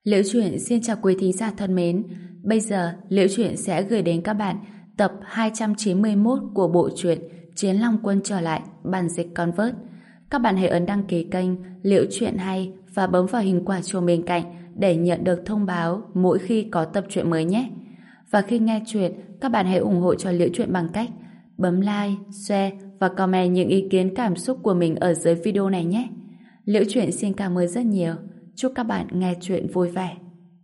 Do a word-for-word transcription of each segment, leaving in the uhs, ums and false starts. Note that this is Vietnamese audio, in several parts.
Liễu Chuyện xin chào quý thính giả thân mến. Bây giờ, Liễu Chuyện sẽ gửi đến các bạn tập hai trăm chín mươi mốt của bộ truyện Chiến Long Quân trở lại, bản dịch Convert. Các bạn hãy ấn đăng ký kênh Liễu Chuyện Hay và bấm vào hình quả chuông bên cạnh để nhận được thông báo mỗi khi có tập truyện mới nhé. Và khi nghe chuyện, các bạn hãy ủng hộ cho Liễu Chuyện bằng cách bấm like, share và comment những ý kiến cảm xúc của mình ở dưới video này nhé. Liễu Chuyện xin cảm ơn rất nhiều. Chúc các bạn nghe chuyện vui vẻ.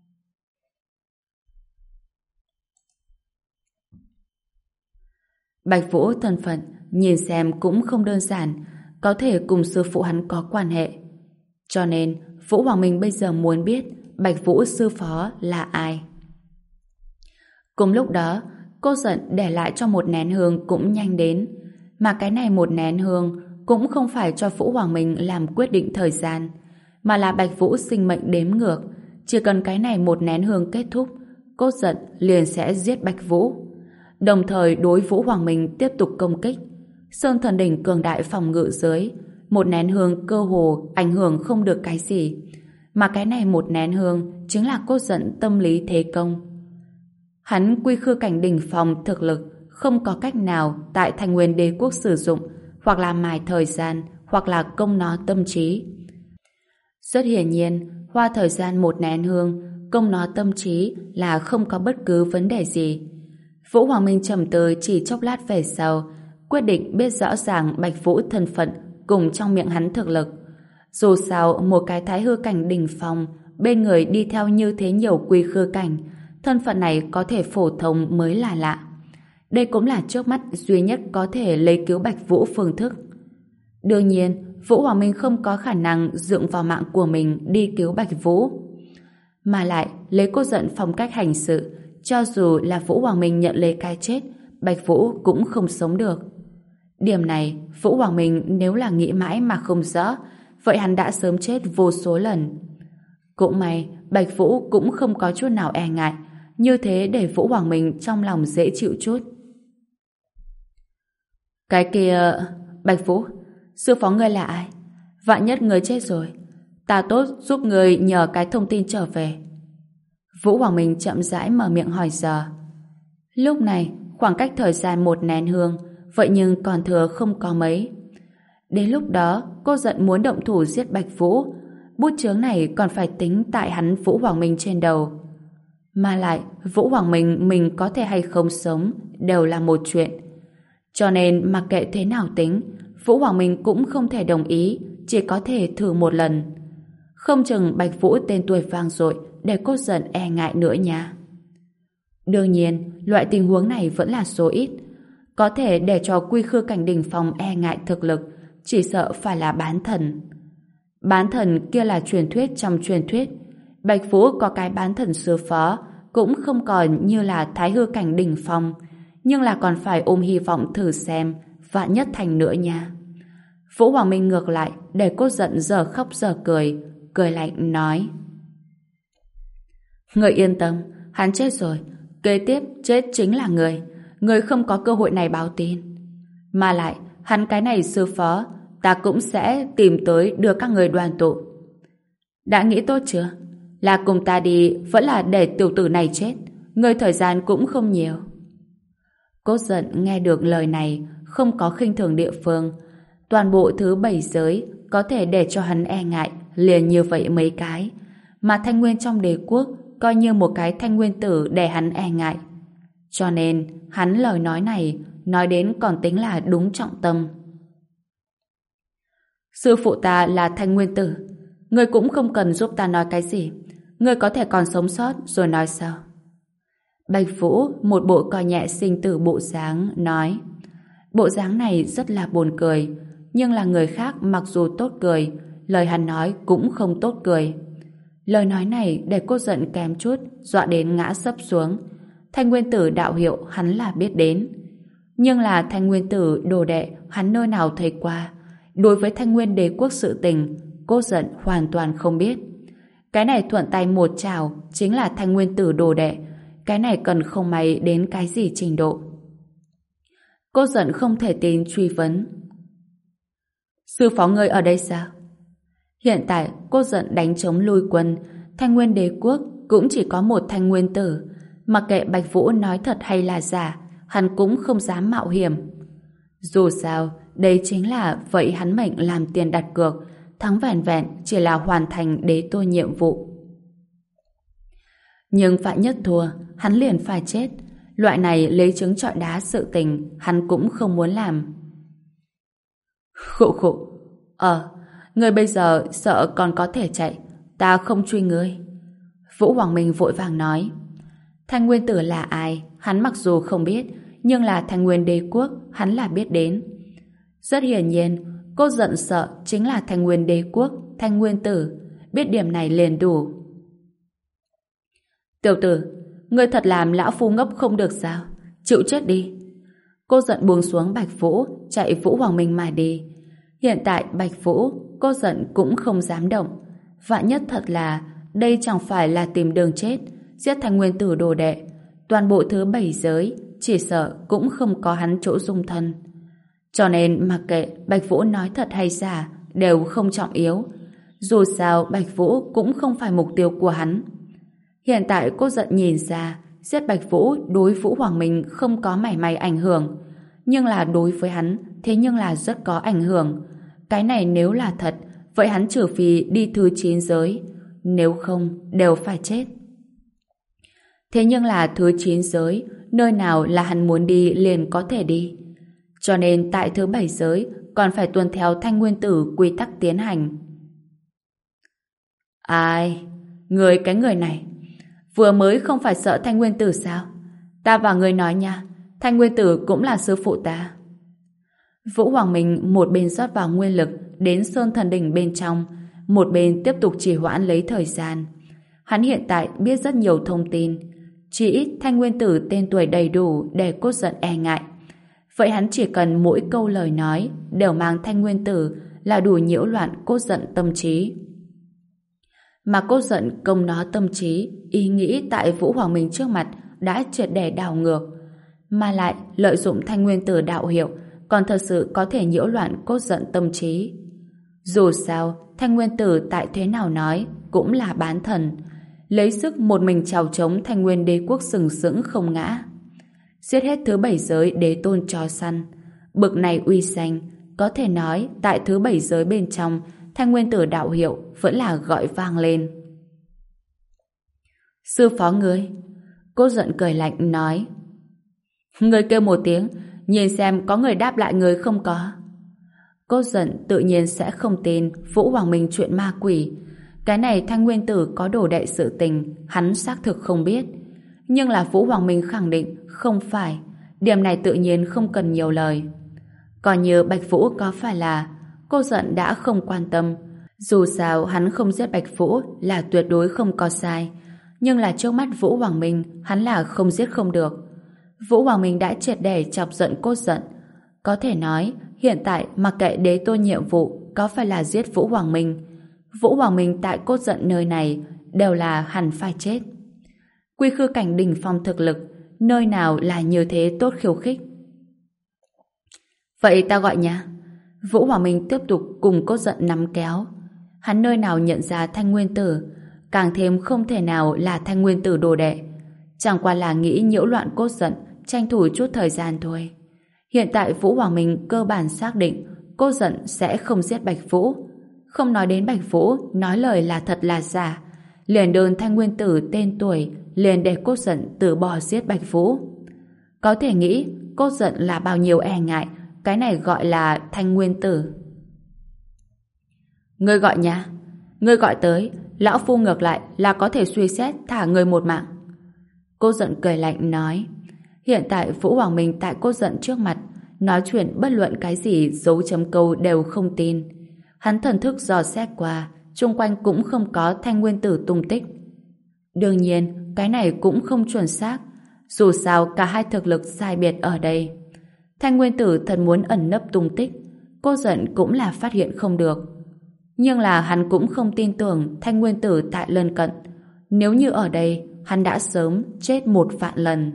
Bạch Vũ thân phận nhìn xem cũng không đơn giản, có thể cùng sư phụ hắn có quan hệ. Cho nên Vũ Hoàng Minh bây giờ muốn biết Bạch Vũ sư phó là ai. Cùng lúc đó, cô giận để lại cho một nén hương cũng nhanh đến, mà cái này một nén hương cũng không phải cho Vũ Hoàng Minh làm quyết định thời gian, mà là Bạch Vũ sinh mệnh đếm ngược. Chỉ cần cái này một nén hương kết thúc, cô giận liền sẽ giết Bạch Vũ, đồng thời đối Vũ Hoàng Minh tiếp tục công kích. Sơn Thần Đỉnh cường đại phòng ngự dưới, một nén hương cơ hồ ảnh hưởng không được cái gì, mà cái này một nén hương chính là cô giận tâm lý thế công. Hắn quy khư cảnh đỉnh phòng thực lực không có cách nào tại Thanh Nguyên Đế quốc sử dụng, hoặc là mài thời gian, hoặc là công nó tâm trí. Rất hiển nhiên, hoa thời gian một nén hương, công nó tâm trí là không có bất cứ vấn đề gì. Vũ Hoàng Minh trầm tư chỉ chốc lát về sau, quyết định biết rõ ràng Bạch Vũ thân phận cùng trong miệng hắn thực lực. Dù sao, một cái thái hư cảnh đỉnh phong, bên người đi theo như thế nhiều quy khư cảnh, thân phận này có thể phổ thông mới là lạ. Đây cũng là trước mắt duy nhất có thể lấy cứu Bạch Vũ phương thức. Đương nhiên, Vũ Hoàng Minh không có khả năng dựa vào mạng của mình đi cứu Bạch Vũ. Mà lại, lấy cô giận phong cách hành sự, cho dù là Vũ Hoàng Minh nhận lấy cái chết, Bạch Vũ cũng không sống được. Điểm này, Vũ Hoàng Minh nếu là nghĩ mãi mà không rõ, vậy hắn đã sớm chết vô số lần. Cũng may, Bạch Vũ cũng không có chút nào e ngại, như thế để Vũ Hoàng Minh trong lòng dễ chịu chút. Cái kia... Bạch Vũ, sư phó ngươi là ai? Vạn nhất ngươi chết rồi, ta tốt giúp ngươi nhờ cái thông tin trở về. Vũ Hoàng Minh chậm rãi mở miệng hỏi giờ. Lúc này, khoảng cách thời gian một nén hương, vậy nhưng còn thừa không có mấy. Đến lúc đó, cô giận muốn động thủ giết Bạch Vũ, bút chướng này còn phải tính tại hắn Vũ Hoàng Minh trên đầu. Mà lại, Vũ Hoàng Minh mình có thể hay không sống đều là một chuyện. Cho nên mặc kệ thế nào tính, Vũ Hoàng Minh cũng không thể đồng ý, chỉ có thể thử một lần. Không chừng Bạch Vũ tên tuổi vang dội để cô giận e ngại nữa nha. Đương nhiên, loại tình huống này vẫn là số ít. Có thể để cho quy khư cảnh đỉnh phong e ngại thực lực, chỉ sợ phải là bán thần. Bán thần kia là truyền thuyết trong truyền thuyết. Bạch Vũ có cái bán thần sư phó, cũng không còn như là thái hư cảnh đỉnh phong, nhưng là còn phải ôm hy vọng thử xem vạn nhất thành nữa nha. Vũ Hoàng Minh ngược lại để cô giận giờ khóc giờ cười, cười lạnh nói: Người yên tâm, hắn chết rồi, kế tiếp chết chính là người. Người không có cơ hội này báo tin. Mà lại, hắn cái này sư phó, ta cũng sẽ tìm tới đưa các người đoàn tụ. Đã nghĩ tốt chưa? Là cùng ta đi vẫn là để tiểu tử này chết? Người thời gian cũng không nhiều. Cô giận nghe được lời này, không có khinh thường địa phương. Toàn bộ thứ bảy giới có thể để cho hắn e ngại liền như vậy mấy cái, mà Thanh Nguyên trong đế quốc coi như một cái thanh nguyên tử để hắn e ngại. Cho nên hắn lời nói này nói đến còn tính là đúng trọng tâm. Sư phụ ta là thanh nguyên tử, ngươi cũng không cần giúp ta nói cái gì, ngươi có thể còn sống sót rồi nói sao? Bạch Vũ một bộ coi nhẹ sinh tử bộ dáng nói. Bộ dáng này rất là buồn cười, nhưng là người khác mặc dù tốt cười, lời hắn nói cũng không tốt cười. Lời nói này để cô giận kém chút dọa đến ngã sấp xuống. Thanh nguyên tử đạo hiệu hắn là biết đến, nhưng là thanh nguyên tử đồ đệ hắn nơi nào thấy qua. Đối với Thanh Nguyên đế quốc sự tình, cô giận hoàn toàn không biết. Cái này thuận tay một chảo chính là thanh nguyên tử đồ đệ. Cái này cần không may đến cái gì trình độ. Cô giận không thể tin truy vấn. Sư phó ngươi ở đây sao? Hiện tại cô giận đánh chống lui quân, Thanh Nguyên Đế Quốc cũng chỉ có một Thanh Nguyên Tử. Mặc kệ Bạch Vũ nói thật hay là giả, hắn cũng không dám mạo hiểm. Dù sao, đây chính là vậy hắn mệnh làm tiền đặt cược, thắng vẻn vẹn chỉ là hoàn thành đế tô nhiệm vụ. Nhưng phải nhất thua, hắn liền phải chết. Loại này lấy trứng trọi đá sự tình, hắn cũng không muốn làm. Khụ khụ. Ờ, ngươi bây giờ sợ còn có thể chạy, ta không truy ngươi. Vũ Hoàng Minh vội vàng nói. Thanh Nguyên Tử là ai, hắn mặc dù không biết, nhưng là Thanh Nguyên Đế Quốc, hắn là biết đến. Rất hiển nhiên, cô giận sợ chính là Thanh Nguyên Đế Quốc, Thanh Nguyên Tử. Biết điểm này liền đủ. Tiểu tử, ngươi thật làm lão phu ngốc không được sao? Chịu chết đi. Cô giận buông xuống Bạch Vũ, chạy Vũ Hoàng Minh mà đi. Hiện tại Bạch Vũ, cô giận cũng không dám động. Vạn nhất thật là đây chẳng phải là tìm đường chết, giết Thanh Nguyên Tử đồ đệ. Toàn bộ thứ bảy giới, chỉ sợ cũng không có hắn chỗ dung thân. Cho nên mặc kệ Bạch Vũ nói thật hay giả, đều không trọng yếu. Dù sao Bạch Vũ cũng không phải mục tiêu của hắn. Hiện tại cô giận nhìn ra, giết Bạch Vũ đối Vũ Hoàng Minh không có mảy may ảnh hưởng. Nhưng là đối với hắn, thế nhưng là rất có ảnh hưởng. Cái này nếu là thật, vậy hắn trừ phi đi thứ chín giới. Nếu không, đều phải chết. Thế nhưng là thứ chín giới, nơi nào là hắn muốn đi liền có thể đi. Cho nên tại thứ bảy giới, còn phải tuân theo Thanh Nguyên Tử quy tắc tiến hành. Ai? Người cái người này, vừa mới không phải sợ Thanh Nguyên Tử sao? Ta và người nói nha, Thanh Nguyên Tử cũng là sư phụ ta. Vũ Hoàng Minh một bên rót vào nguyên lực đến Sơn Thần Đỉnh bên trong, một bên tiếp tục trì hoãn lấy thời gian. Hắn hiện tại biết rất nhiều thông tin, chỉ ít Thanh Nguyên Tử tên tuổi đầy đủ để cốt giận e ngại. Vậy hắn chỉ cần mỗi câu lời nói đều mang Thanh Nguyên Tử là đủ nhiễu loạn cốt giận tâm trí. Mà cốt giận công nó tâm trí, ý nghĩ tại Vũ Hoàng Minh trước mặt đã triệt để đảo ngược, mà lại lợi dụng Thanh Nguyên Tử đạo hiệu còn thật sự có thể nhiễu loạn cốt giận tâm trí. Dù sao, Thanh Nguyên Tử tại thế nào nói cũng là bán thần, lấy sức một mình chào chống Thanh Nguyên Đế Quốc sừng sững không ngã. Giết hết thứ bảy giới đế tôn cho săn. Bực này uy danh, có thể nói tại thứ bảy giới bên trong, Thanh Nguyên Tử đạo hiệu vẫn là gọi vang lên. Sư phó ngươi. Cô giận cười lạnh nói. Ngươi kêu một tiếng, nhìn xem có người đáp lại người không có. Cô giận tự nhiên sẽ không tin Vũ Hoàng Minh chuyện ma quỷ. Cái này Thanh Nguyên Tử có đổ đệ sự tình, hắn xác thực không biết. Nhưng là Vũ Hoàng Minh khẳng định không phải. Điểm này tự nhiên không cần nhiều lời. Còn như Bạch Vũ có phải là, cô giận đã không quan tâm. Dù sao hắn không giết Bạch Vũ là tuyệt đối không có sai. Nhưng là trước mắt Vũ Hoàng Minh, hắn là không giết không được. Vũ Hoàng Minh đã triệt để chọc giận cốt giận. Có thể nói, hiện tại mặc kệ đế tôn nhiệm vụ có phải là giết Vũ Hoàng Minh, Vũ Hoàng Minh tại cốt giận nơi này đều là hẳn phải chết. Quy khư cảnh đỉnh phong thực lực, nơi nào là như thế tốt khiêu khích. Vậy ta gọi nha. Vũ Hoàng Minh tiếp tục cùng cốt giận nắm kéo. Hắn nơi nào nhận ra Thanh Nguyên Tử, càng thêm không thể nào là Thanh Nguyên Tử đồ đệ. Chẳng qua là nghĩ nhiễu loạn cốt giận, tranh thủ chút thời gian thôi. Hiện tại Vũ Hoàng Minh cơ bản xác định cốt giận sẽ không giết Bạch Vũ. Không nói đến Bạch Vũ nói lời là thật là giả, liền đơn Thanh Nguyên Tử tên tuổi liền để cốt giận từ bỏ giết Bạch Vũ. Có thể nghĩ cốt giận là bao nhiêu e ngại cái này gọi là Thanh Nguyên Tử. Ngươi gọi nha. Ngươi gọi tới, lão phu ngược lại là có thể suy xét thả ngươi một mạng. Cốt giận cười lạnh nói. Hiện tại Vũ Hoàng Minh tại cốt giận trước mặt, nói chuyện bất luận cái gì dấu chấm câu đều không tin. Hắn thần thức dò xét qua, xung quanh cũng không có Thanh Nguyên Tử tung tích. Đương nhiên, cái này cũng không chuẩn xác. Dù sao cả hai thực lực sai biệt ở đây. Thanh Nguyên Tử thật muốn ẩn nấp tung tích, cô giận cũng là phát hiện không được. Nhưng là hắn cũng không tin tưởng Thanh Nguyên Tử tại lân cận. Nếu như ở đây, hắn đã sớm chết một vạn lần.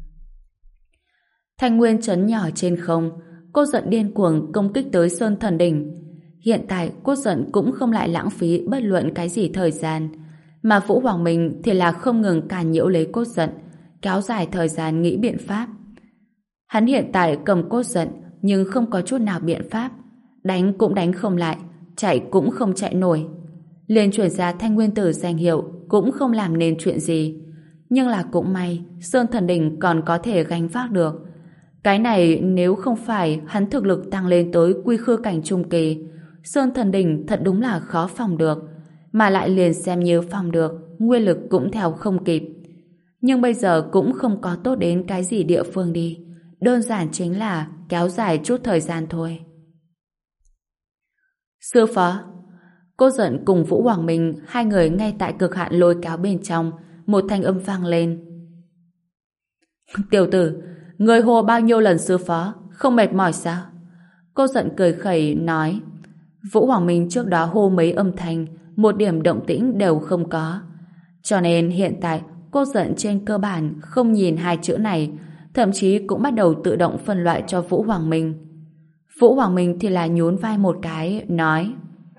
Thanh Nguyên trấn nhỏ trên không, cô giận điên cuồng công kích tới Sơn Thần Đỉnh. Hiện tại cô giận cũng không lại lãng phí bất luận cái gì thời gian, mà Vũ Hoàng Minh thì là không ngừng càn nhiễu lấy Cốt Giận, kéo dài thời gian nghĩ biện pháp. Hắn hiện tại cầm Cốt Giận nhưng không có chút nào biện pháp, đánh cũng đánh không lại, chạy cũng không chạy nổi. Liền chuyển ra Thanh Nguyên Tử danh hiệu cũng không làm nên chuyện gì. Nhưng là cũng may Sơn Thần Đỉnh còn có thể gánh vác được. Cái này nếu không phải hắn thực lực tăng lên tới quy khư cảnh trung kỳ, Sơn Thần Đỉnh thật đúng là khó phòng được, mà lại liền xem như phòng được, nguyên lực cũng theo không kịp. Nhưng bây giờ cũng không có tốt đến cái gì địa phương đi, đơn giản chính là kéo dài chút thời gian thôi. Sư phó, Cô Giận cùng Vũ Hoàng Minh hai người ngay tại cực hạn lôi kéo bên trong, một thanh âm vang lên. Tiểu tử, người hô bao nhiêu lần sư phó, không mệt mỏi sao? Cô Giận cười khẩy nói. Vũ Hoàng Minh trước đó hô mấy âm thanh, một điểm động tĩnh đều không có. Cho nên hiện tại Cô Giận trên cơ bản không nhìn hai chữ này, thậm chí cũng bắt đầu tự động phân loại cho Vũ Hoàng Minh. Vũ Hoàng Minh thì là nhún vai một cái, nói: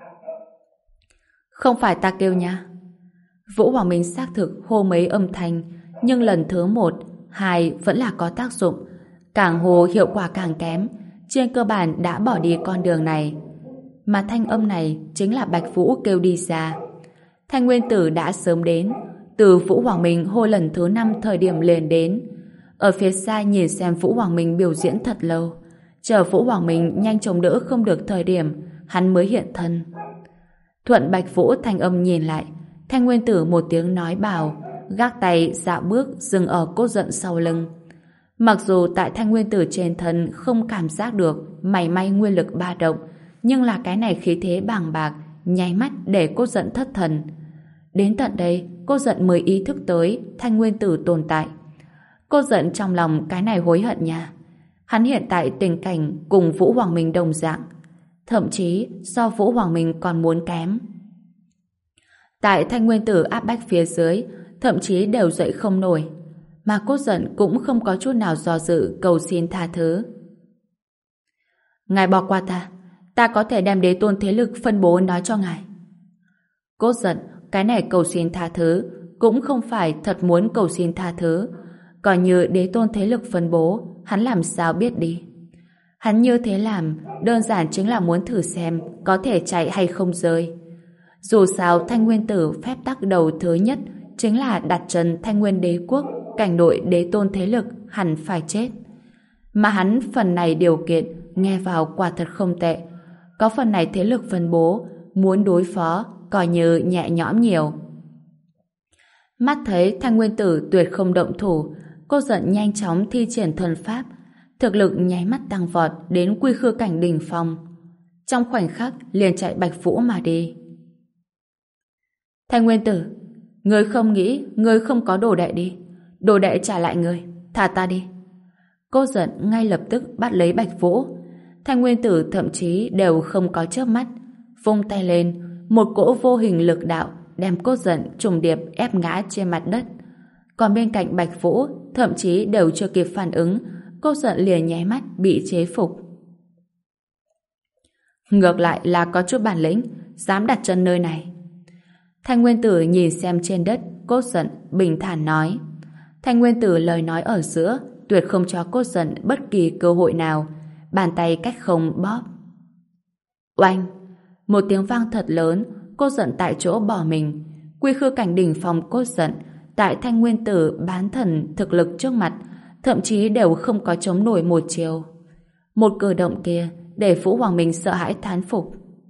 Không phải ta kêu nha. Vũ Hoàng Minh xác thực hô mấy âm thanh, nhưng lần thứ một, hai vẫn là có tác dụng. Càng hô hiệu quả càng kém, trên cơ bản đã bỏ đi con đường này. Mà thanh âm này chính là Bạch Vũ kêu đi ra. Thanh Nguyên Tử đã sớm đến, từ Vũ Hoàng Minh hô lần thứ năm thời điểm liền đến. Ở phía xa nhìn xem Vũ Hoàng Minh biểu diễn thật lâu, chờ Vũ Hoàng Minh nhanh chóng đỡ không được thời điểm, hắn mới hiện thân. Thuận Bạch Vũ thanh âm nhìn lại, Thanh Nguyên Tử một tiếng nói bảo, gác tay dạo bước dừng ở Cốt Giận sau lưng. Mặc dù tại Thanh Nguyên Tử trên thân không cảm giác được mảy may nguyên lực ba động, nhưng là cái này khí thế bàng bạc, nháy mắt để Cốt Giận thất thần. Đến tận đây, Cốt Giận mới ý thức tới Thanh Nguyên Tử tồn tại. Cốt Giận trong lòng cái này hối hận nha. Hắn hiện tại tình cảnh cùng Vũ Hoàng Minh đồng dạng, thậm chí so Vũ Hoàng Minh còn muốn kém. Tại Thanh Nguyên Tử áp bách phía dưới, thậm chí đều dậy không nổi, mà Cốt Giận cũng không có chút nào do dự cầu xin tha thứ. Ngài bỏ qua ta, ta có thể đem đế tôn thế lực phân bố nói cho ngài. Cốt Giận, cái này cầu xin tha thứ cũng không phải thật muốn cầu xin tha thứ, còn như đế tôn thế lực phân bố, hắn làm sao biết đi. Hắn như thế làm đơn giản chính là muốn thử xem có thể chạy hay không rơi. Dù sao Thanh Nguyên Tử phép tắc đầu thứ nhất chính là đặt chân Thanh Nguyên đế quốc, cảnh đội đế tôn thế lực hẳn phải chết. Mà hắn phần này điều kiện nghe vào quả thật không tệ. Có phần này thế lực phân bố, muốn đối phó coi như nhẹ nhõm nhiều. Mắt thấy Thanh Nguyên Tử tuyệt không động thủ, Cô Giận nhanh chóng thi triển thần pháp, thực lực nháy mắt tăng vọt đến quy khư cảnh đỉnh phong. Trong khoảnh khắc liền chạy Bạch Vũ mà đi. Thanh Nguyên Tử, ngươi không nghĩ ngươi không có đồ đệ đi, đồ đệ trả lại ngươi, thả ta đi. Cô Giận ngay lập tức bắt lấy Bạch Vũ. Thanh Nguyên Tử thậm chí đều không có chớp mắt, vung tay lên, một cỗ vô hình lực đạo đem Cô Giận trùng điệp ép ngã trên mặt đất. Còn bên cạnh Bạch Vũ thậm chí đều chưa kịp phản ứng, Cô Giận liền nháy mắt bị chế phục. Ngược lại là có chút bản lĩnh, dám đặt chân nơi này. Thanh Nguyên Tử nhìn xem trên đất Cốt Giận, bình thản nói. Thanh Nguyên Tử lời nói ở giữa tuyệt không cho Cốt Giận bất kỳ cơ hội nào, bàn tay cách không bóp. Oanh! Một tiếng vang thật lớn, Cốt Giận tại chỗ bỏ mình. Quy khư cảnh đỉnh phong Cốt Giận tại Thanh Nguyên Tử bán thần thực lực trước mặt, thậm chí đều không có chống nổi một chiều. Một cử động kia để Vũ Hoàng Minh sợ hãi thán phục.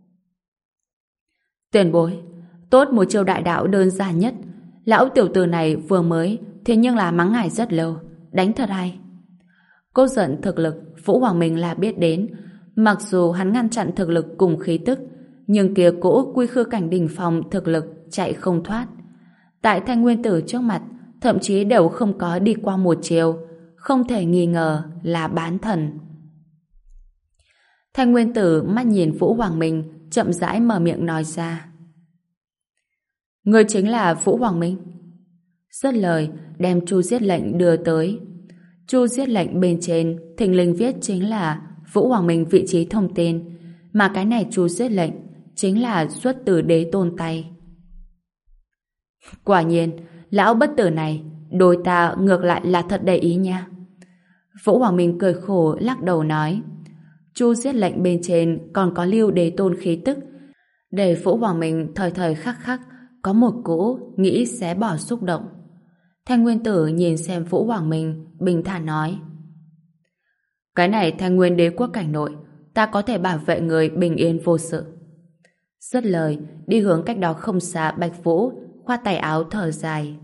Tuyển bối, tốt một chiêu đại đạo đơn giản nhất, lão tiểu tử này vừa mới, thế nhưng là mắng ngài rất lâu, đánh thật hay. Cốt Giận thực lực Vũ Hoàng Minh là biết đến, mặc dù hắn ngăn chặn thực lực cùng khí tức, nhưng kia cỗ quy khư cảnh đỉnh phong thực lực chạy không thoát. Tại Thanh Nguyên Tử trước mặt, thậm chí đều không có đi qua một chiều, không thể nghi ngờ là bán thần. Thanh Nguyên Tử mắt nhìn Vũ Hoàng Minh, chậm rãi mở miệng nói ra. Người chính là Vũ Hoàng Minh. Dứt lời, đem chu giết lệnh đưa tới. Chu giết lệnh bên trên thình lình viết chính là Vũ Hoàng Minh vị trí thông tin, mà cái này chu giết lệnh chính là xuất từ đế tôn tay. Quả nhiên, lão bất tử này, đôi ta ngược lại là thật để ý nha. Vũ Hoàng Minh cười khổ lắc đầu nói. Chu giết lệnh bên trên còn có lưu đế tôn khí tức, để Vũ Hoàng Minh thời thời khắc khắc có một cỗ nghĩ xé bỏ xúc động. Thanh Nguyên Tử nhìn xem Vũ Hoàng Minh, bình thản nói. Cái này Thanh Nguyên đế quốc cảnh nội, ta có thể bảo vệ người bình yên vô sự. Dứt lời, đi hướng cách đó không xa Bạch Vũ, khoát tay áo thở dài.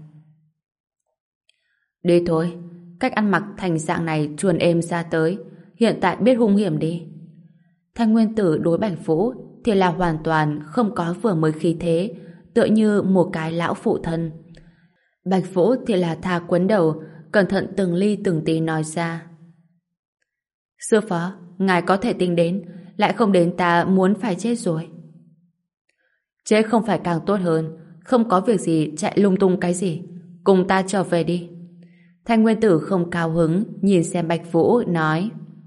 Đi thôi, cách ăn mặc thành dạng này chuồn êm ra tới, hiện tại biết hung hiểm đi. Thanh Nguyên Tử đối Bạch Vũ thì là hoàn toàn không có vừa mới khí thế, tựa như một cái lão phụ thân. Bạch Vũ thì là tha quấn đầu, cẩn thận từng ly từng tí nói ra. Sư phó, ngài có thể tính đến, lại không đến ta muốn phải chết rồi. Chết không phải càng tốt hơn, không có việc gì chạy lung tung cái gì, cùng ta trở về đi. Thanh Nguyên Tử không cao hứng, nhìn xem Bạch Vũ, nói.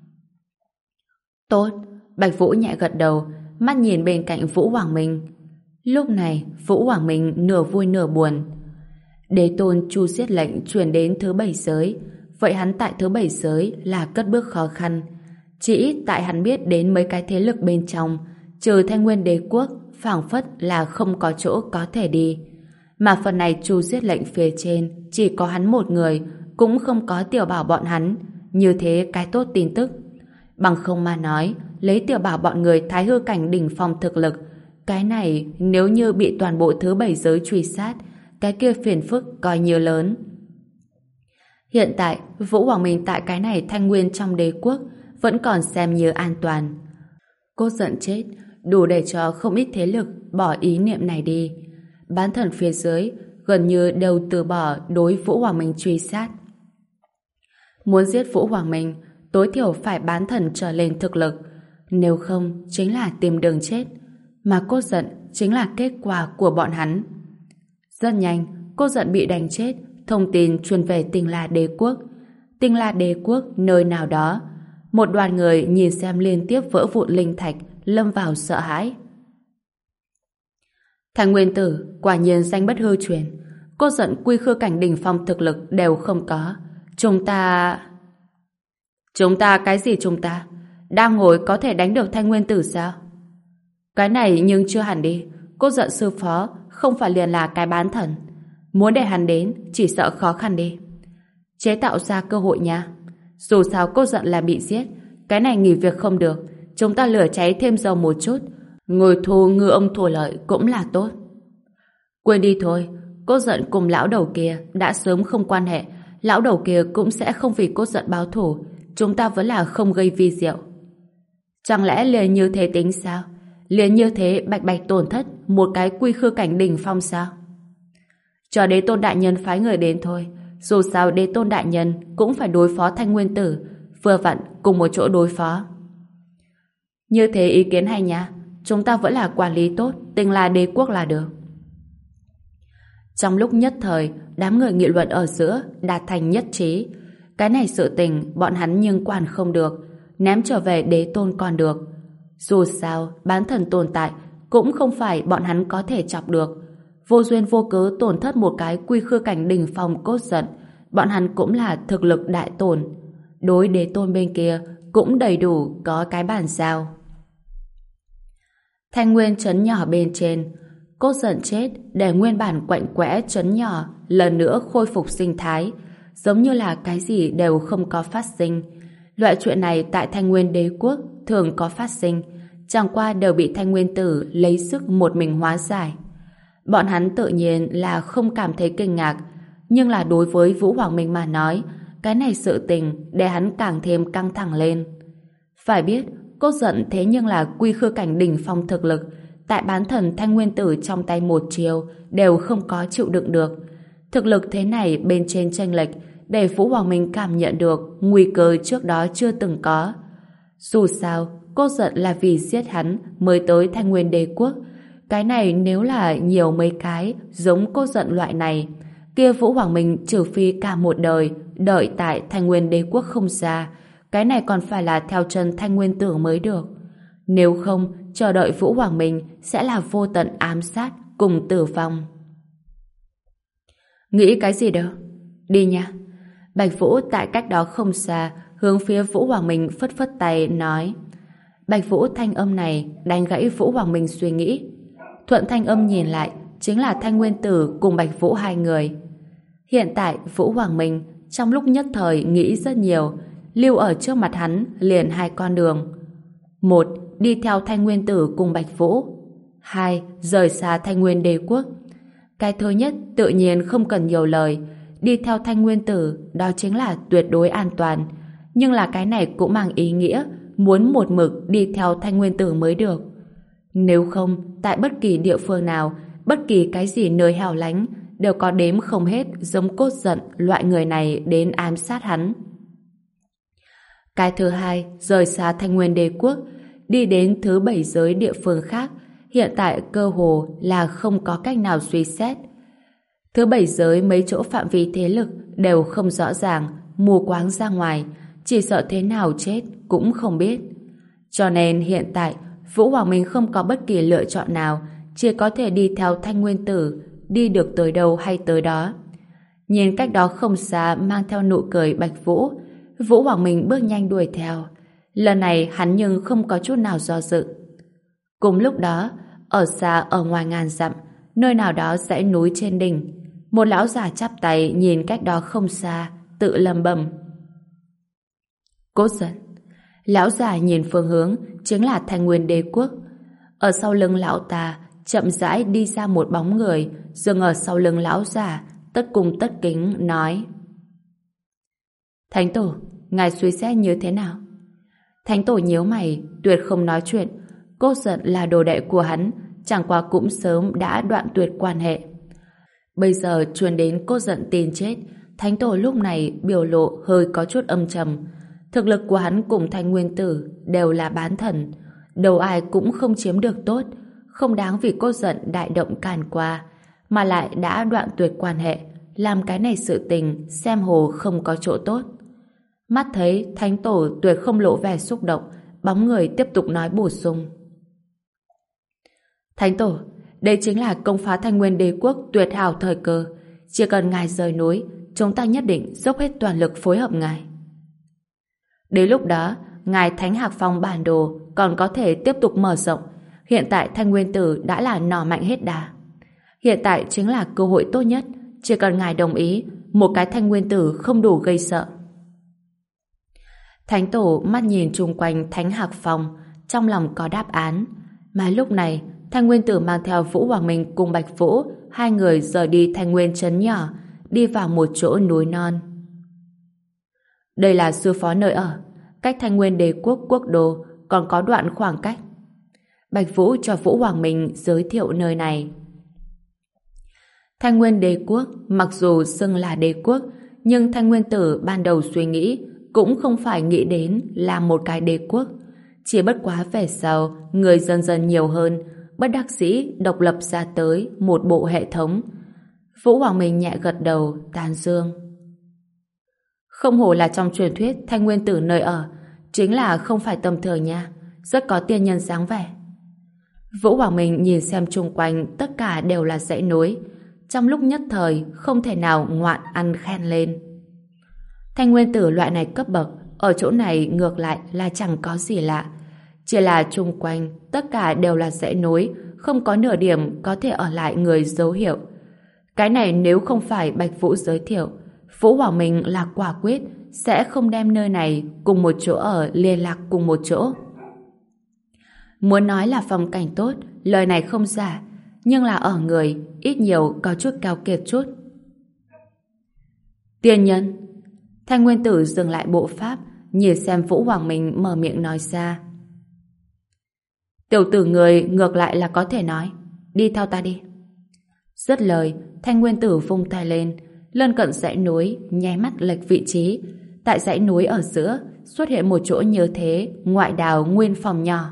Tốt, Bạch Vũ nhẹ gật đầu, mắt nhìn bên cạnh Vũ Hoàng Minh. Lúc này, Vũ Hoàng Minh nửa vui nửa buồn. Đế tôn Chu giết lệnh truyền đến thứ bảy giới, vậy hắn tại thứ bảy giới là cất bước khó khăn. Chỉ ít tại hắn biết đến mấy cái thế lực bên trong, trừ Thanh Nguyên đế quốc, phảng phất là không có chỗ có thể đi. Mà phần này Chu giết lệnh phía trên chỉ có hắn một người, cũng không có tiểu bảo bọn hắn. Như thế cái tốt tin tức. Bằng không mà nói, lấy tiểu bảo bọn người thái hư cảnh đỉnh phong thực lực, cái này nếu như bị toàn bộ thứ bảy giới truy sát, cái kia phiền phức coi như lớn. Hiện tại, Vũ Hoàng Minh tại cái này Thanh Nguyên trong đế quốc vẫn còn xem như an toàn. Cốt giận chết, đủ để cho không ít thế lực bỏ ý niệm này đi. Bán thần phía dưới gần như đều từ bỏ đối Vũ Hoàng Minh truy sát. Muốn giết Vũ Hoàng Minh, tối thiểu phải bán thần trở lên thực lực, nếu không chính là tìm đường chết, mà cốt giận chính là kết quả của bọn hắn. Rất nhanh, cốt giận bị đánh chết, thông tin truyền về Tinh La đế quốc. Tinh La đế quốc nơi nào đó, một đoàn người nhìn xem liên tiếp vỡ vụn linh thạch, lâm vào sợ hãi. Thanh Nguyên Tử quả nhiên danh bất hư truyền, cốt giận quy khư cảnh đỉnh phong thực lực đều không có. Chúng ta... Chúng ta cái gì chúng ta? Đang ngồi có thể đánh được Thanh Nguyên Tử sao? Cái này nhưng chưa hẳn đi. Cốt giận sư phó không phải liền là cái bán thần. Muốn để hắn đến chỉ sợ khó khăn đi. Chế tạo ra cơ hội nha. Dù sao cốt giận là bị giết, cái này nghỉ việc không được. Chúng ta lửa cháy thêm dầu một chút, ngồi thu ngư ông thua lợi cũng là tốt. Quên đi thôi, cốt giận cùng lão đầu kia đã sớm không quan hệ. Lão đầu kia cũng sẽ không vì cốt giận báo thù. Chúng ta vẫn là không gây vi diệu. Chẳng lẽ liền như thế tính sao? Liền như thế bạch bạch tổn thất một cái quy khư cảnh đỉnh phong sao? Cho đế tôn đại nhân phái người đến thôi. Dù sao đế tôn đại nhân cũng phải đối phó Thanh Nguyên Tử, vừa vặn cùng một chỗ đối phó. Như thế ý kiến hay nha. Chúng ta vẫn là quản lý tốt Tinh La đế quốc là được. Trong lúc nhất thời, đám người nghị luận ở giữa đạt thành nhất trí. Cái này sự tình bọn hắn nhưng quản không được, ném trở về đế tôn còn được. Dù sao, bán thần tồn tại cũng không phải bọn hắn có thể chọc được. Vô duyên vô cớ tổn thất một cái quy khư cảnh đỉnh phong cốt giận, bọn hắn cũng là thực lực đại tổn. Đối đế tôn bên kia cũng đầy đủ có cái bàn giao. Thanh Nguyên trấn nhỏ bên trên, cốt giận chết để nguyên bản quạnh quẽ trấn nhỏ lần nữa khôi phục sinh thái, giống như là cái gì đều không có phát sinh. Loại chuyện này tại Thanh Nguyên đế quốc thường có phát sinh, chẳng qua đều bị Thanh Nguyên Tử lấy sức một mình hóa giải. Bọn hắn tự nhiên là không cảm thấy kinh ngạc, nhưng là đối với Vũ Hoàng Minh mà nói, cái này sự tình để hắn càng thêm căng thẳng lên. Phải biết, cốt giận thế nhưng là quy khư cảnh đỉnh phong thực lực, tại bán thần Thanh Nguyên Tử trong tay một chiều đều không có chịu đựng được. Thực lực thế này bên trên chênh lệch để Vũ Hoàng Minh cảm nhận được nguy cơ trước đó chưa từng có. Dù sao, cốt giận là vì giết hắn mới tới Thanh Nguyên đế quốc. Cái này nếu là nhiều mấy cái giống cốt giận loại này, kia Vũ Hoàng Minh trừ phi cả một đời đợi tại Thanh Nguyên đế quốc không ra, cái này còn phải là theo chân Thanh Nguyên Tử mới được. Nếu không, chờ đợi Vũ Hoàng Minh sẽ là vô tận ám sát cùng tử vong. Nghĩ cái gì đâu? Đi nha. Bạch Vũ tại cách đó không xa, hướng phía Vũ Hoàng Minh phất phất tay nói. Bạch Vũ thanh âm này đánh gãy Vũ Hoàng Minh suy nghĩ. Thuận thanh âm nhìn lại, chính là Thanh Nguyên Tử cùng Bạch Vũ hai người. Hiện tại Vũ Hoàng Minh trong lúc nhất thời nghĩ rất nhiều, lưu ở trước mặt hắn liền hai con đường. Một, đi theo Thanh Nguyên Tử cùng Bạch Vũ. Hai, rời xa Thanh Nguyên Đế Quốc. Cái thứ nhất tự nhiên không cần nhiều lời, đi theo Thanh Nguyên Tử đó chính là tuyệt đối an toàn. Nhưng là cái này cũng mang ý nghĩa muốn một mực đi theo Thanh Nguyên Tử mới được. Nếu không, tại bất kỳ địa phương nào, bất kỳ cái gì nơi hẻo lánh đều có đếm không hết giống Cốt Giận loại người này đến ám sát hắn. Cái thứ hai, rời xa Thanh Nguyên Đế Quốc, đi đến thứ bảy giới địa phương khác, hiện tại cơ hồ là không có cách nào suy xét. Thứ bảy giới mấy chỗ phạm vi thế lực đều không rõ ràng, mù quáng ra ngoài, chỉ sợ thế nào chết cũng không biết. Cho nên hiện tại Vũ Hoàng Minh không có bất kỳ lựa chọn nào, chỉ có thể đi theo Thanh Nguyên Tử, đi được tới đâu hay tới đó. Nhìn cách đó không xa mang theo nụ cười Bạch Vũ, Vũ Hoàng Minh bước nhanh đuổi theo. Lần này hắn nhưng không có chút nào do dự. Cùng lúc đó, ở xa ở ngoài ngàn dặm, nơi nào đó dãy núi trên đỉnh, một lão già chắp tay nhìn cách đó không xa, tự lẩm bẩm. Cốt Giận. Lão già nhìn phương hướng chính là Thanh Nguyên Đế Quốc. Ở sau lưng lão ta chậm rãi đi ra một bóng người, dừng ở sau lưng lão già, tất cung tất kính nói: Thánh tổ, ngài suy xét như thế nào? Thánh tổ nhíu mày, tuyệt không nói chuyện. Cốt Giận là đồ đệ của hắn, chẳng qua cũng sớm đã đoạn tuyệt quan hệ. Bây giờ truyền đến Cốt Giận tin chết, thánh tổ lúc này biểu lộ hơi có chút âm trầm. Thực lực của hắn cùng Thanh Nguyên Tử đều là bán thần, đầu ai cũng không chiếm được tốt, không đáng vì Cốt Giận đại động càn qua, mà lại đã đoạn tuyệt quan hệ, làm cái này sự tình xem hồ không có chỗ tốt. Mắt thấy thánh tổ tuyệt không lộ vẻ xúc động, bóng người tiếp tục nói bổ sung: Thánh tổ, đây chính là công phá Thanh Nguyên Đế Quốc tuyệt hảo thời cơ, chỉ cần ngài rời núi, chúng ta nhất định dốc hết toàn lực phối hợp ngài. Đến lúc đó, ngài Thánh Hạc Phong bản đồ còn có thể tiếp tục mở rộng. Hiện tại Thanh Nguyên Tử đã là nỏ mạnh hết đà. Hiện tại chính là cơ hội tốt nhất, chỉ cần ngài đồng ý, một cái Thanh Nguyên Tử không đủ gây sợ. Thánh tổ mắt nhìn chung quanh Thánh Hạc Phong, trong lòng có đáp án. Mà lúc này, Thanh Nguyên Tử mang theo Vũ Hoàng Minh cùng Bạch Vũ, hai người rời đi Thanh Nguyên trấn nhỏ, đi vào một chỗ núi non. Đây là sư phó nơi ở, cách Thanh Nguyên Đế Quốc quốc đô còn có đoạn khoảng cách. Bạch Vũ cho Vũ Hoàng Minh giới thiệu nơi này. Thanh Nguyên Đế Quốc mặc dù xưng là đế quốc, nhưng Thanh Nguyên Tử ban đầu suy nghĩ cũng không phải nghĩ đến là một cái đế quốc. Chỉ bất quá về sau, người dần dần nhiều hơn, bất đắc dĩ độc lập ra tới một bộ hệ thống. Vũ Hoàng Minh nhẹ gật đầu, tán dương. Không hổ là trong truyền thuyết Thanh Nguyên Tử nơi ở, chính là không phải tầm thường nha, rất có tiên nhân dáng vẻ. Vũ Hoàng Minh nhìn xem chung quanh tất cả đều là dãy núi, trong lúc nhất thời không thể nào ngoạn ăn khen lên. Thanh Nguyên Tử loại này cấp bậc ở chỗ này ngược lại là chẳng có gì lạ, chỉ là chung quanh tất cả đều là dãy núi, không có nửa điểm có thể ở lại người dấu hiệu. Cái này nếu không phải Bạch Vũ giới thiệu, Vũ Hoàng Minh là quả quyết sẽ không đem nơi này cùng một chỗ ở liên lạc cùng một chỗ. Muốn nói là phong cảnh tốt, lời này không giả, nhưng là ở người ít nhiều có chút cao kiệt chút. Tiên nhân. Thanh Nguyên Tử dừng lại bộ pháp, nhìn xem Vũ Hoàng Minh mở miệng nói ra. Tiểu tử người ngược lại là có thể nói, đi theo ta đi. Dứt lời, Thanh Nguyên Tử vung tay lên, lân cận dãy núi, nháy mắt lệch vị trí. Tại dãy núi ở giữa xuất hiện một chỗ như thế, ngoại đào nguyên phòng nhỏ.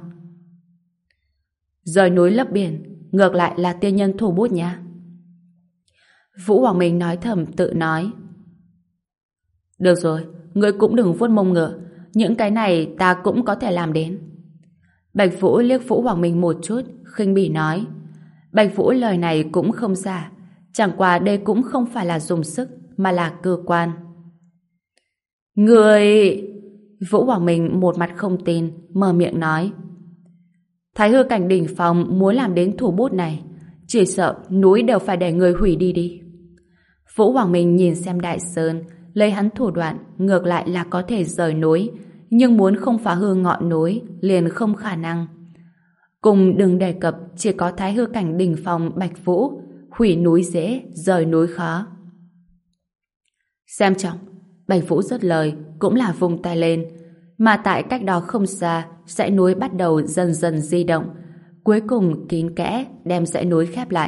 Rời núi lấp biển, ngược lại là tiên nhân thủ bút nha. Vũ Hoàng Minh nói thầm tự nói. Được rồi, ngươi cũng đừng vuốt mông ngựa, những cái này ta cũng có thể làm đến. Bạch Vũ liếc Vũ Hoàng Minh một chút, khinh bỉ nói. Bạch Vũ lời này cũng không giả, Chẳng qua đây cũng không phải là dùng sức, mà là cơ quan. Người... Vũ Hoàng Minh một mặt không tin, mở miệng nói. Thái hư cảnh đỉnh phong muốn làm đến thủ bút này, chỉ sợ núi đều phải để người hủy đi đi. Vũ Hoàng Minh nhìn xem Đại Sơn, lấy hắn thủ đoạn, ngược lại là có thể rời núi, nhưng muốn không phá hư ngọn núi, liền không khả năng. Cùng đừng đề cập chỉ có thái hư cảnh đỉnh phong Bạch Vũ, hủy núi dễ, rời núi khó. Xem trọng, Bạch Vũ dứt lời, cũng là vung tay lên, mà tại cách đó không xa, dãy núi bắt đầu dần dần di động, cuối cùng kín kẽ đem dãy núi khép lại.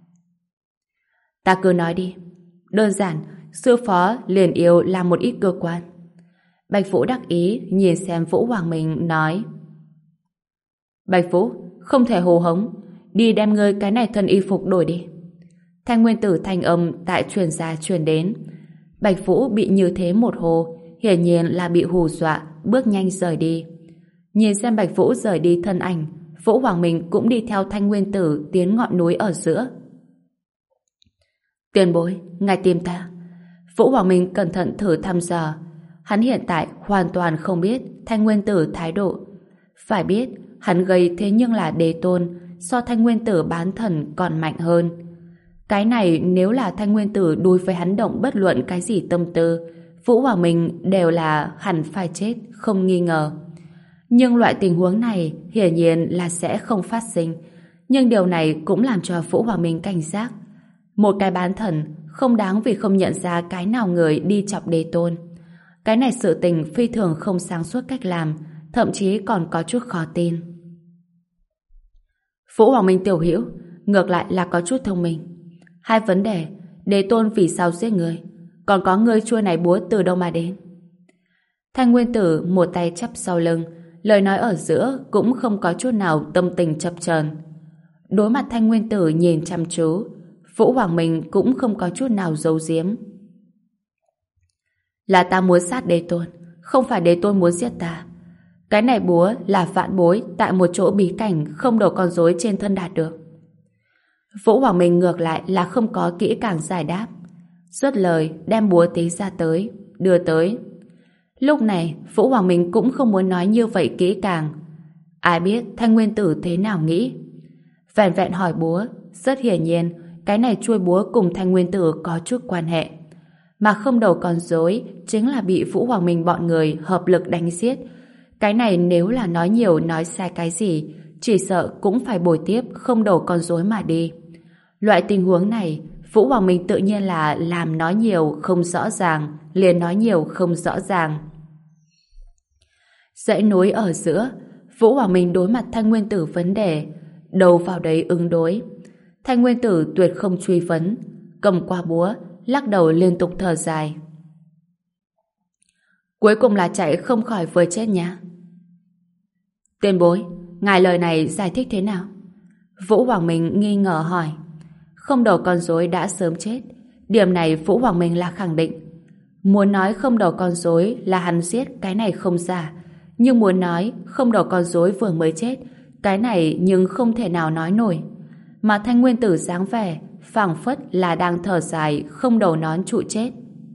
Ta cứ nói đi. Đơn giản, sư phó liền yêu làm một ít cơ quan. Bạch Vũ đắc ý nhìn xem Vũ Hoàng Minh nói. Bạch Vũ, không thể hồ hống, đi đem ngươi cái này thân y phục đổi đi. Thanh nguyên tử thanh âm tại truyền ra truyền đến. Bạch Vũ bị như thế một hồ, hiển nhiên là bị hù dọa, bước nhanh rời đi. Nhìn xem Bạch Vũ rời đi thân ảnh, Vũ Hoàng Minh cũng đi theo Thanh nguyên tử tiến ngọn núi ở giữa. Tiền bối, ngài tìm ta. Vũ Hoàng Minh cẩn thận thử thăm dò. Hắn hiện tại hoàn toàn không biết Thanh nguyên tử thái độ. Phải biết, hắn gây thế nhưng là đế tôn, so Thanh nguyên tử bán thần còn mạnh hơn. Cái này nếu là Thanh nguyên tử đối với hắn động bất luận cái gì tâm tư, Vũ Hoàng Minh đều là hẳn phải chết, không nghi ngờ. Nhưng loại tình huống này hiển nhiên là sẽ không phát sinh. Nhưng điều này cũng làm cho Vũ Hoàng Minh cảnh giác. Một cái bán thần không đáng vì không nhận ra cái nào người đi chọc đế tôn. Cái này sự tình phi thường không sáng suốt cách làm, thậm chí còn có chút khó tin. Vũ Hoàng Minh tiểu hữu ngược lại là có chút thông minh. Hai vấn đề, đế tôn vì sao giết người, còn có người chuôi này búa từ đâu mà đến. Thanh nguyên tử một tay chắp sau lưng, lời nói ở giữa cũng không có chút nào tâm tình chập chờn. Đối mặt Thanh nguyên tử nhìn chăm chú, Vũ Hoàng Minh cũng không có chút nào giấu giếm. Là ta muốn sát đế tôn, không phải đế tôn muốn giết ta. Cái này búa là vạn bối tại một chỗ bí cảnh không đầu con rối trên thân đạt được. Vũ Hoàng Minh ngược lại là không có kỹ càng giải đáp. Dứt lời đem búa tế ra tới, đưa tới. Lúc này Vũ Hoàng Minh cũng không muốn nói như vậy kỹ càng. Ai biết Thanh nguyên tử thế nào nghĩ. Vẹn vẹn hỏi búa, rất hiển nhiên cái này chuôi búa cùng Thanh nguyên tử có chút quan hệ. Mà không đầu con rối chính là bị Vũ Hoàng Minh bọn người hợp lực đánh giết. Cái này nếu là nói nhiều nói sai cái gì, chỉ sợ cũng phải bồi tiếp không đầu con rối mà đi. Loại tình huống này, Vũ Hoàng Minh tự nhiên là làm nói nhiều không rõ ràng, liền nói nhiều không rõ ràng. Dãy núi ở giữa, Vũ Hoàng Minh đối mặt Thanh nguyên tử vấn đề, đầu vào đấy ứng đối. Thanh nguyên tử tuyệt không truy vấn, cầm qua búa, lắc đầu liên tục thở dài. Cuối cùng là chạy không khỏi vừa chết nhá. Tiền bối, ngài lời này giải thích thế nào? Vũ Hoàng Minh nghi ngờ hỏi. Không đầu con rối đã sớm chết, điểm này Vũ Hoàng Minh là khẳng định. Muốn nói không đầu con rối là hắn giết, cái này không giả, nhưng muốn nói không đầu con rối vừa mới chết, cái này nhưng không thể nào nói nổi. Mà Thanh nguyên tử dáng vẻ phảng phất là đang thở dài không đầu nón trụ chết.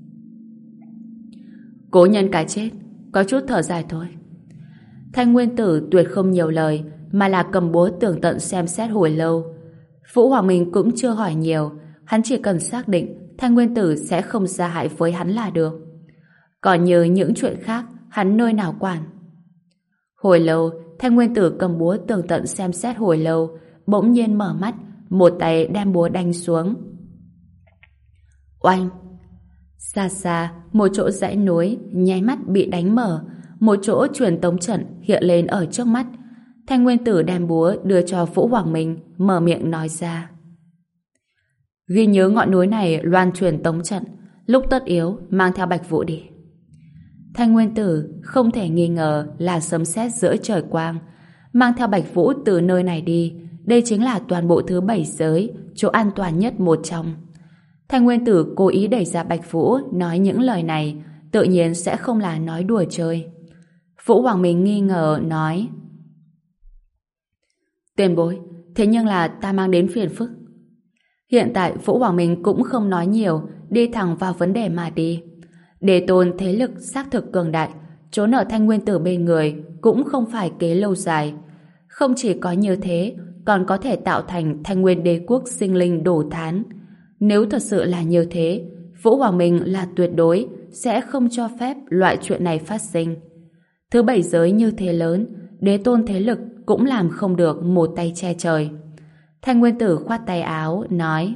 Cố nhân cái chết, có chút thở dài thôi. Thanh nguyên tử tuyệt không nhiều lời, mà là cầm búa tường tận xem xét hồi lâu. Vũ Hoàng Minh cũng chưa hỏi nhiều, hắn chỉ cần xác định Thanh nguyên tử sẽ không ra hại với hắn là được. Còn như những chuyện khác, hắn nơi nào quản. Hồi lâu, Thanh nguyên tử cầm búa tường tận xem xét hồi lâu, bỗng nhiên mở mắt, một tay đem búa đánh xuống. Oanh! Xa xa, một chỗ dãy núi nháy mắt bị đánh mở, một chỗ truyền tống trận hiện lên ở trước mắt. Thanh nguyên tử đem búa đưa cho Vũ Hoàng Minh, mở miệng nói ra. Ghi nhớ ngọn núi này loan truyền tống trận, lúc tất yếu mang theo Bạch Vũ đi. Thanh nguyên tử không thể nghi ngờ là sấm sét giữa trời quang, mang theo Bạch Vũ từ nơi này đi. Đây chính là toàn bộ thứ bảy giới, chỗ an toàn nhất một trong. Thanh nguyên tử cố ý đẩy ra Bạch Vũ nói những lời này, tự nhiên sẽ không là nói đùa chơi. Vũ Hoàng Minh nghi ngờ nói: Tiền bối, thế nhưng là ta mang đến phiền phức. Hiện tại Vũ Hoàng Minh cũng không nói nhiều, đi thẳng vào vấn đề mà đi. Đế tôn thế lực xác thực cường đại, trốn ở Thanh Nguyên Tử bên người cũng không phải kế lâu dài. Không chỉ có như thế, còn có thể tạo thành Thanh Nguyên Đế quốc sinh linh đổ thán. Nếu thật sự là như thế, Vũ Hoàng Minh là tuyệt đối sẽ không cho phép loại chuyện này phát sinh. Thứ bảy giới như thế lớn, đế tôn thế lực cũng làm không được một tay che trời. Thanh Nguyên Tử khoát tay áo, nói: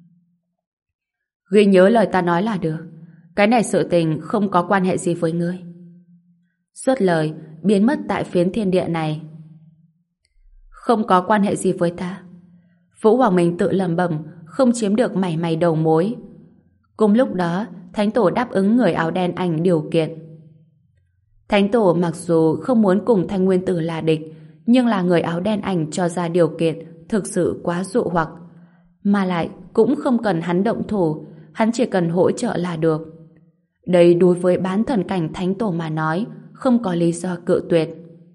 ghi nhớ lời ta nói là được. Cái này sự tình không có quan hệ gì với ngươi. Dứt lời, biến mất tại phiến thiên địa này. Không có quan hệ gì với ta. Vũ Hoàng Minh tự lẩm bẩm, không chiếm được mảy may đầu mối. Cùng lúc đó, Thánh Tổ đáp ứng người áo đen ảnh điều kiện. Thánh Tổ mặc dù không muốn cùng Thanh Nguyên Tử là địch, nhưng là người áo đen ảnh cho ra điều kiện thực sự quá dụ hoặc. Mà lại cũng không cần hắn động thủ, hắn chỉ cần hỗ trợ là được. Đây đối với bán thần cảnh Thánh Tổ mà nói, không có lý do cự tuyệt.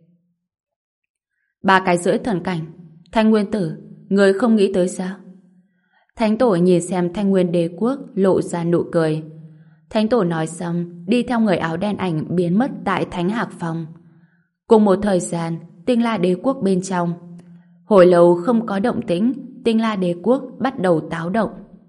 Ba cái rưỡi thần cảnh, Thanh Nguyên Tử, người không nghĩ tới sao? Thánh Tổ nhìn xem Thanh Nguyên Đế quốc, lộ ra nụ cười. Thánh Tổ nói xong, đi theo người áo đen ảnh biến mất tại Thánh Hạc Phòng. Cùng một thời gian, Tinh La Đế quốc bên trong. Hồi lâu không có động tĩnh, Tinh La Đế quốc bắt đầu táo động.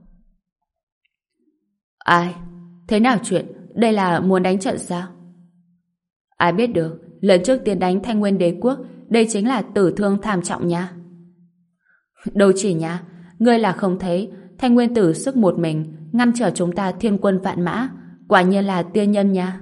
Ai? Thế nào chuyện? Đây là muốn đánh trận sao? Ai biết được, lần trước tiến đánh Thanh Nguyên Đế quốc, đây chính là tử thương thảm trọng nha. Đâu chỉ nha, ngươi là không thấy, Thanh Nguyên Tử sức một mình, ngăn trở chúng ta thiên quân vạn mã, quả nhiên là tiên nhân nha.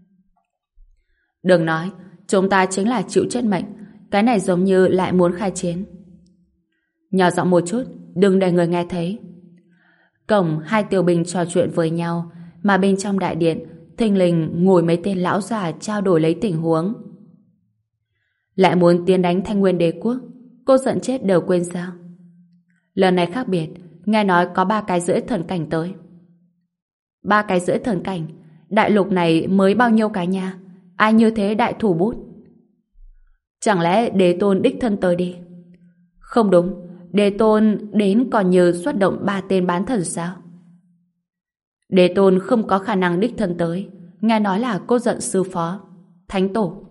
Đừng nói, chúng ta chính là chịu chết mệnh, cái này giống như lại muốn khai chiến. Nhỏ giọng một chút, đừng để người nghe thấy. Cổng hai tiểu binh trò chuyện với nhau, mà bên trong đại điện, thình lình ngồi mấy tên lão già trao đổi lấy tình huống. Lại muốn tiến đánh Thanh Nguyên Đế quốc, cô giận chết đều quên sao? Lần này khác biệt, nghe nói có ba cái rưỡi thần cảnh tới. Ba cái rưỡi thần cảnh, đại lục này mới bao nhiêu cái nha? Ai như thế đại thủ bút? Chẳng lẽ đế tôn đích thân tới đi? Không đúng, đế tôn đến còn như xuất động ba tên bán thần sao? Đế tôn không có khả năng đích thân tới, nghe nói là cô giận sư phó, Thánh Tổ.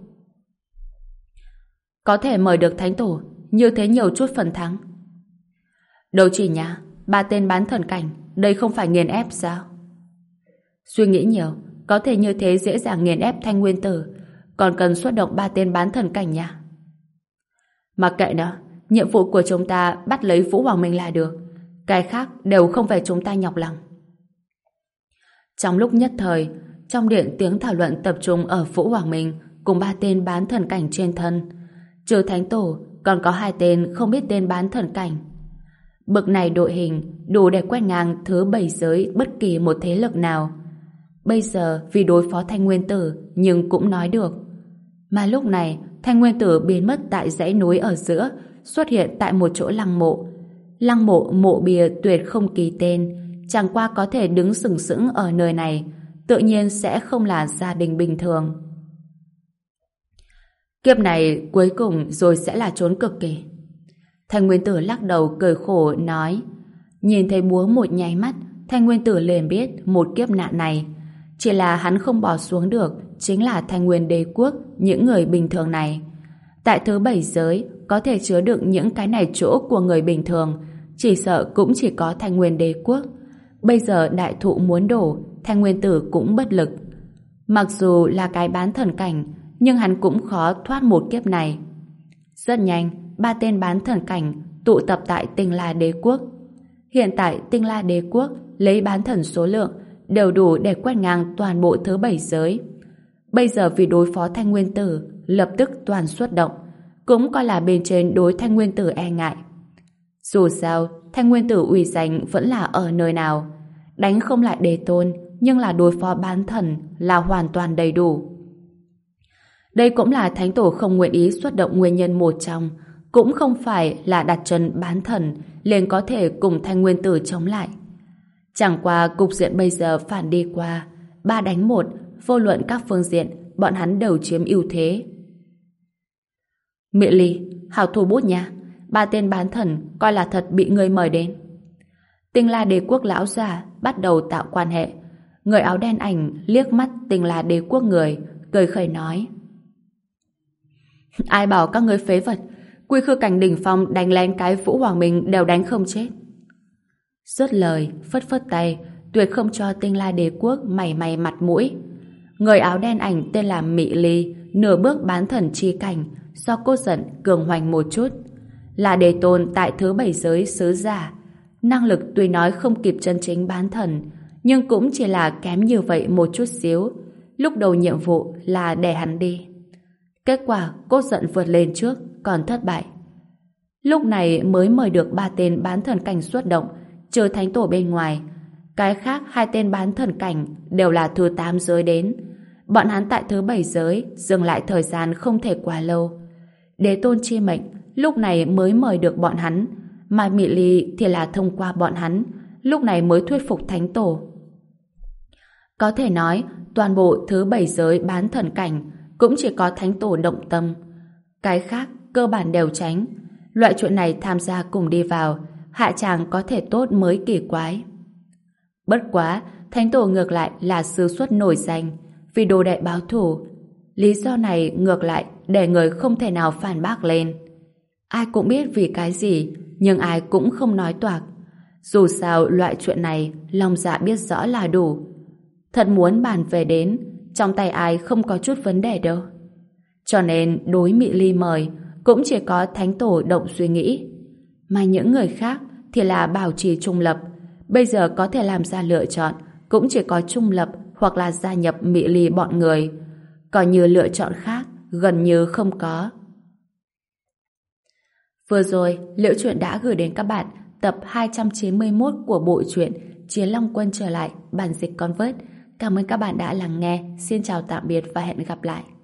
Có thể mời được Thánh Tổ, như thế nhiều chút phần thắng. Đâu chỉ nha, ba tên bán thần cảnh, đây không phải nghiền ép sao? Suy nghĩ nhiều, có thể như thế dễ dàng nghiền ép Thanh Nguyên Tử, còn cần xuất động ba tên bán thần cảnh nha. Mặc kệ nó, nhiệm vụ của chúng ta bắt lấy Vũ Hoàng Minh là được, cái khác đều không phải chúng ta nhọc lòng. Trong lúc nhất thời, trong điện tiếng thảo luận tập trung ở Vũ Hoàng Minh cùng ba tên bán thần cảnh trên thân. Trừ Thánh Tổ, còn có hai tên không biết tên bán thần cảnh. Bực này đội hình đủ để quét ngang thứ bảy giới bất kỳ một thế lực nào. Bây giờ vì đối phó Thanh Nguyên Tử nhưng cũng nói được. Mà lúc này Thanh Nguyên Tử biến mất tại dãy núi ở giữa, xuất hiện tại một chỗ lăng mộ. Lăng mộ mộ bia tuyệt không ký tên, chẳng qua có thể đứng sừng sững ở nơi này, tự nhiên sẽ không là gia đình bình thường. Kiếp này cuối cùng rồi sẽ là chốn cực kỳ. Thanh Nguyên Tử lắc đầu cười khổ nói, nhìn thấy búa một nháy mắt, Thanh Nguyên Tử liền biết một kiếp nạn này, chỉ là hắn không bỏ xuống được chính là Thanh Nguyên Đế quốc, những người bình thường này. Tại thứ bảy giới có thể chứa đựng những cái này chỗ của người bình thường, chỉ sợ cũng chỉ có Thanh Nguyên Đế quốc. Bây giờ đại thụ muốn đổ, Thanh Nguyên Tử cũng bất lực. Mặc dù là cái bán thần cảnh, nhưng hắn cũng khó thoát một kiếp này. Rất nhanh, ba tên bán thần cảnh tụ tập tại Tinh La Đế quốc. Hiện tại Tinh La Đế quốc lấy bán thần số lượng đều đủ để quét ngang toàn bộ thứ bảy giới. Bây giờ vì đối phó Thanh Nguyên Tử, lập tức toàn xuất động, cũng coi là bên trên đối Thanh Nguyên Tử e ngại. Dù sao, Thanh Nguyên Tử uy danh vẫn là ở nơi nào. Đánh không lại đế tôn, nhưng là đối phó bán thần là hoàn toàn đầy đủ. Đây cũng là Thánh Tổ không nguyện ý xuất động nguyên nhân một trong, cũng không phải là đặt chân bán thần liền có thể cùng Thanh Nguyên Tử chống lại. Chẳng qua cục diện bây giờ phản đi qua, ba đánh một, vô luận các phương diện, bọn hắn đều chiếm ưu thế. Mị Ly, hảo thủ bút nha, ba tên bán thần coi là thật bị ngươi mời đến. Tinh La Đế quốc lão già bắt đầu tạo quan hệ. Người áo đen ảnh liếc mắt Tinh La Đế quốc người, cười khẩy nói: ai bảo các ngươi phế vật, Quy Khư cảnh đỉnh phong đánh lén cái Vũ Hoàng Minh đều đánh không chết. Dứt lời, phất phất tay, tuyệt không cho Tinh La Đế quốc mảy may mặt mũi. Người áo đen ảnh tên là Mị Ly, nửa bước bán thần chi cảnh, do cô giận cường hoành một chút, là đế tôn tại thứ bảy giới sứ giả. Năng lực tuy nói không kịp chân chính bán thần, nhưng cũng chỉ là kém như vậy một chút xíu. Lúc đầu nhiệm vụ là đè hắn đi. Kết quả cô giận vượt lên trước, còn thất bại. Lúc này mới mời được ba tên bán thần cảnh xuất động, trừ thánh tổ bên ngoài. Cái khác hai tên bán thần cảnh đều là thứ tám giới đến. Bọn hắn tại thứ bảy giới dừng lại thời gian không thể quá lâu. Đế tôn chi mệnh lúc này mới mời được bọn hắn, mà Mị Ly thì là thông qua bọn hắn, lúc này mới thuyết phục thánh tổ. Có thể nói, toàn bộ thứ bảy giới bán thần cảnh cũng chỉ có thánh tổ động tâm. Cái khác cơ bản đều tránh. Loại chuyện này tham gia cùng đi vào, hạ tràng có thể tốt mới kỳ quái. Bất quá, thánh tổ ngược lại là sư xuất nổi danh, vì đồ đệ báo thù. Lý do này ngược lại để người không thể nào phản bác lên. Ai cũng biết vì cái gì, nhưng ai cũng không nói toạc. Dù sao loại chuyện này lòng dạ biết rõ là đủ. Thật muốn bàn về đến, trong tay ai không có chút vấn đề đâu. Cho nên đối Mị Ly mời cũng chỉ có thánh tổ động suy nghĩ, mà những người khác thì là bảo trì trung lập. Bây giờ có thể làm ra lựa chọn cũng chỉ có trung lập hoặc là gia nhập Mị Ly bọn người. Còn như lựa chọn khác gần như không có. Vừa rồi, Liễu Chuyện đã gửi đến các bạn tập hai trăm chín mươi mốt của bộ truyện Chiến Long Quân trở lại, bản dịch Convert. Cảm ơn các bạn đã lắng nghe. Xin chào tạm biệt và hẹn gặp lại.